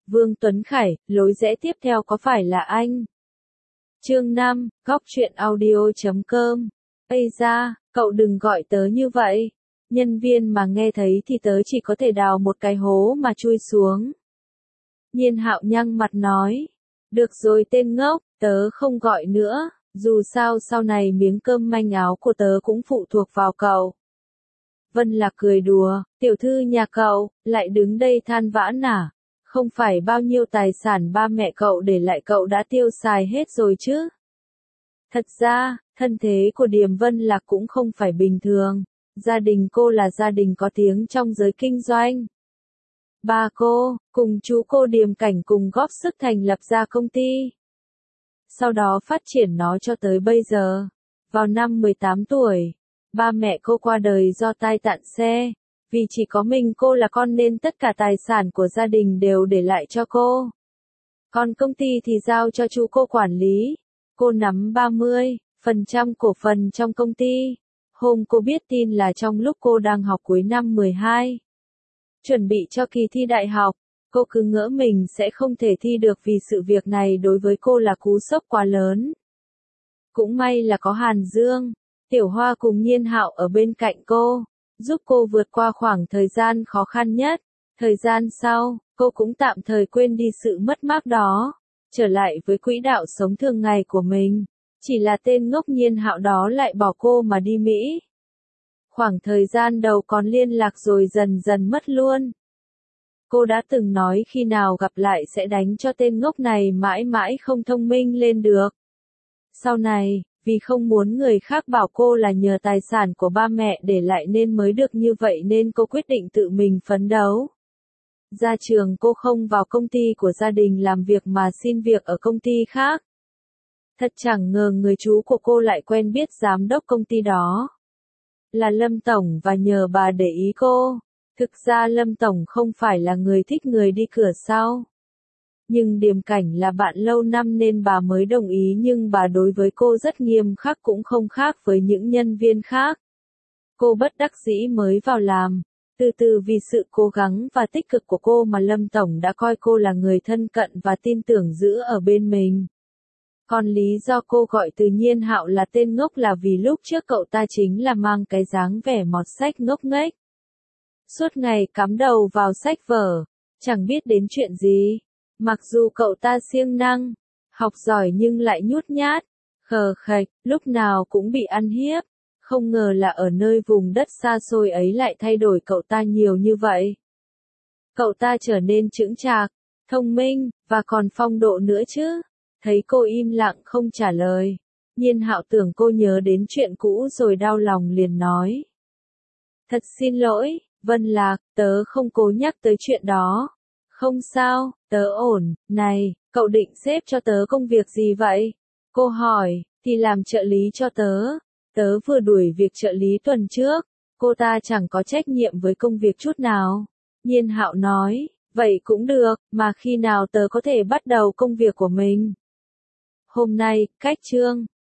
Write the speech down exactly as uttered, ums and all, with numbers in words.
Vương Tuấn Khải, lối rẽ tiếp theo có phải là anh? Chương năm, góc truyện audio chấm com. Ây da, cậu đừng gọi tớ như vậy. Nhân viên mà nghe thấy thì tớ chỉ có thể đào một cái hố mà chui xuống. Nhiên Hạo nhăn mặt nói. Được rồi tên ngốc, tớ không gọi nữa, dù sao sau này miếng cơm manh áo của tớ cũng phụ thuộc vào cậu. Vân Lạc cười đùa, tiểu thư nhà cậu, lại đứng đây than vãn à? Không phải bao nhiêu tài sản ba mẹ cậu để lại cậu đã tiêu xài hết rồi chứ? Thật ra, thân thế của Điềm Vân Lạc cũng không phải bình thường. Gia đình cô là gia đình có tiếng trong giới kinh doanh. Ba cô, cùng chú cô Điềm Cảnh cùng góp sức thành lập ra công ty. Sau đó phát triển nó cho tới bây giờ. Vào năm mười tám tuổi, ba mẹ cô qua đời do tai nạn xe. Vì chỉ có mình cô là con nên tất cả tài sản của gia đình đều để lại cho cô. Còn công ty thì giao cho chú cô quản lý. Cô nắm ba mươi phần trăm cổ phần trong công ty. Hôm cô biết tin là trong lúc cô đang học cuối năm mười hai. Chuẩn bị cho kỳ thi đại học, cô cứ ngỡ mình sẽ không thể thi được vì sự việc này đối với cô là cú sốc quá lớn. Cũng may là có Hàn Dương, Tiểu Hoa cùng Nhiên Hạo ở bên cạnh cô, giúp cô vượt qua khoảng thời gian khó khăn nhất. Thời gian sau, cô cũng tạm thời quên đi sự mất mát đó, trở lại với quỹ đạo sống thường ngày của mình. Chỉ là tên ngốc Nhiên Hạo đó lại bỏ cô mà đi Mỹ. Khoảng thời gian đầu còn liên lạc rồi dần dần mất luôn. Cô đã từng nói khi nào gặp lại sẽ đánh cho tên ngốc này mãi mãi không thông minh lên được. Sau này, vì không muốn người khác bảo cô là nhờ tài sản của ba mẹ để lại nên mới được như vậy nên cô quyết định tự mình phấn đấu. Ra trường cô không vào công ty của gia đình làm việc mà xin việc ở công ty khác. Thật chẳng ngờ người chú của cô lại quen biết giám đốc công ty đó. Là Lâm Tổng và nhờ bà để ý cô. Thực ra Lâm Tổng không phải là người thích người đi cửa sau. Nhưng Điềm Cảnh là bạn lâu năm nên bà mới đồng ý nhưng bà đối với cô rất nghiêm khắc cũng không khác với những nhân viên khác. Cô bất đắc dĩ mới vào làm. Từ từ vì sự cố gắng và tích cực của cô mà Lâm Tổng đã coi cô là người thân cận và tin tưởng giữ ở bên mình. Còn lý do cô gọi từ Nhiên Hạo là tên ngốc là vì lúc trước cậu ta chính là mang cái dáng vẻ mọt sách ngốc nghếch. Suốt ngày cắm đầu vào sách vở, chẳng biết đến chuyện gì. Mặc dù cậu ta siêng năng, học giỏi nhưng lại nhút nhát, khờ khạch, lúc nào cũng bị ăn hiếp. Không ngờ là ở nơi vùng đất xa xôi ấy lại thay đổi cậu ta nhiều như vậy. Cậu ta trở nên chững chạc, thông minh, và còn phong độ nữa chứ. Thấy cô im lặng không trả lời, Nhiên Hạo tưởng cô nhớ đến chuyện cũ rồi đau lòng liền nói. Thật xin lỗi, Vân Lạc, tớ không cố nhắc tới chuyện đó. Không sao, tớ ổn, này, cậu định xếp cho tớ công việc gì vậy? Cô hỏi, thì làm trợ lý cho tớ. Tớ vừa đuổi việc trợ lý tuần trước, cô ta chẳng có trách nhiệm với công việc chút nào. Nhiên Hạo nói, vậy cũng được, mà khi nào tớ có thể bắt đầu công việc của mình? Hôm nay, cách chương